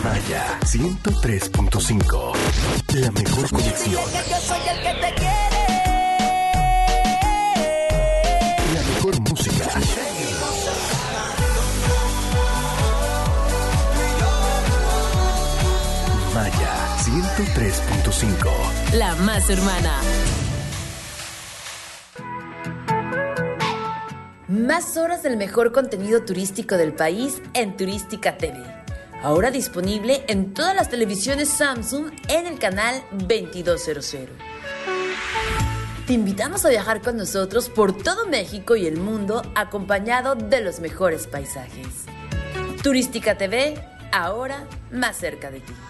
Maya 103.5. La mejor conexión. Yo soy el que te quiere. La mejor música. Maya 103.5. La más hermana. Más horas del mejor contenido turístico del país en Turística TV. Ahora disponible en todas las televisiones Samsung en el canal 2200. Te invitamos a viajar con nosotros por todo México y el mundo acompañado de los mejores paisajes. Turística TV, ahora más cerca de ti.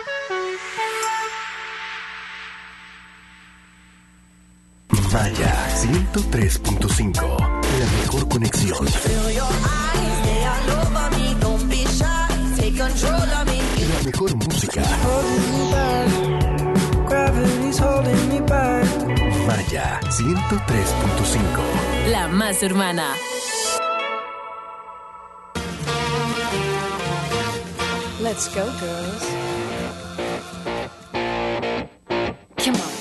Maya 103.5. La mejor conexión. La mejor música. Maya 103.5. La más hermana. Let's go, girls. Come on.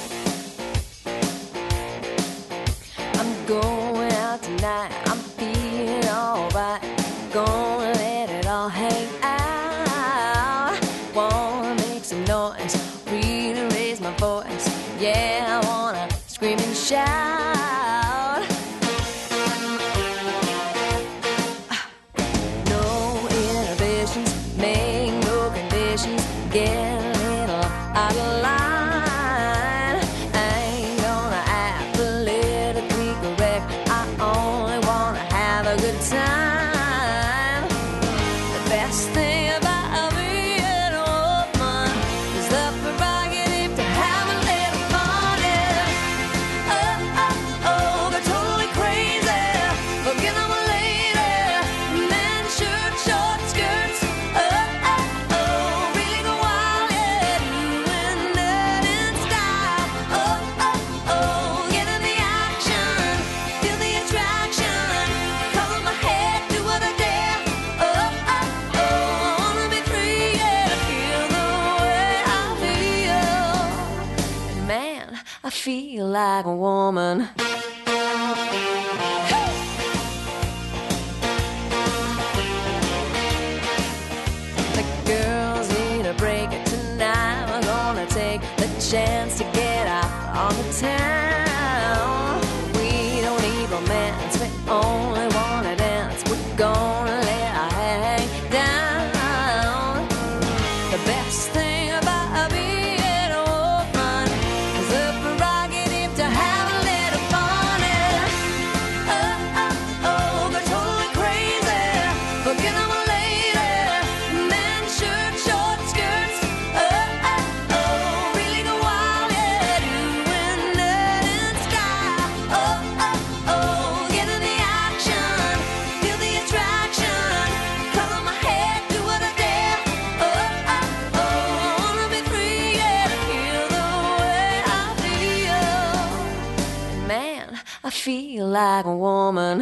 I'm going out tonight. I'm feeling alright. Gonna let it all hang out. Wanna make some noise, really raise my voice. Yeah, I wanna scream and shout. No inhibitions, make no conditions. Get a little out of line. I ain't gonna act politically correct. I only wanna have a good time. The best thing about being a woman is the prerogative to have a little fun. Yeah. Oh, oh, oh, they're totally crazy. Forget I'm a lady. Men, shirt, short skirts. Oh, oh, oh, really go wild, yeah. Doing that in style. Oh, oh, oh, get in the action. Feel the attraction. Cover my head, do what I dare. Oh, oh, oh, I wanna be free, yeah. Feel the way I feel. And man, I feel like a woman. The girls need a break tonight. We're gonna take the chance to get out on the town. We don't need romance, we only wanna dance. We're gonna let our hair hang down. The best thing about being a woman is the prerogative to have a little fun. Yeah. Oh, oh, oh, they're totally crazy. Forget I'm a lady. Men, shirt, short skirts. Oh, oh, oh, really go wild, yeah. Doing that in style. Oh, oh, oh, get in the action. Feel the attraction. Cover my head, do what I dare. Oh, oh, oh, I wanna be free, yeah. Feel the way I feel. And man, I feel like a woman.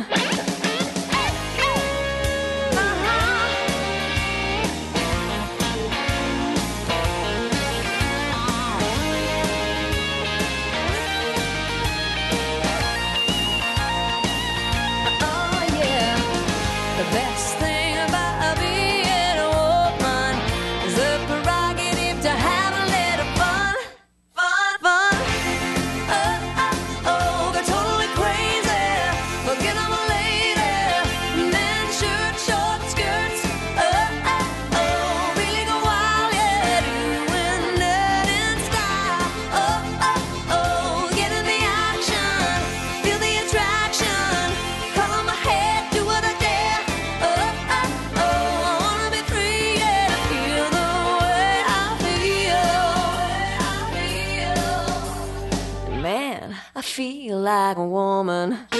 Oh yeah, the best thing about being a woman is the prerogative to have a little fun, fun, fun. Oh, oh, oh, they're totally crazy. Forget I'm a lady. Men, shirt, short skirts. Oh, oh, oh, really go wild, yeah. Doing that in style. Oh, oh, oh, get in the action. Feel the attraction. Color my head, do what I dare. Oh, oh, oh, I wanna be free, yeah. Feel the way I feel. Man, I feel like a woman.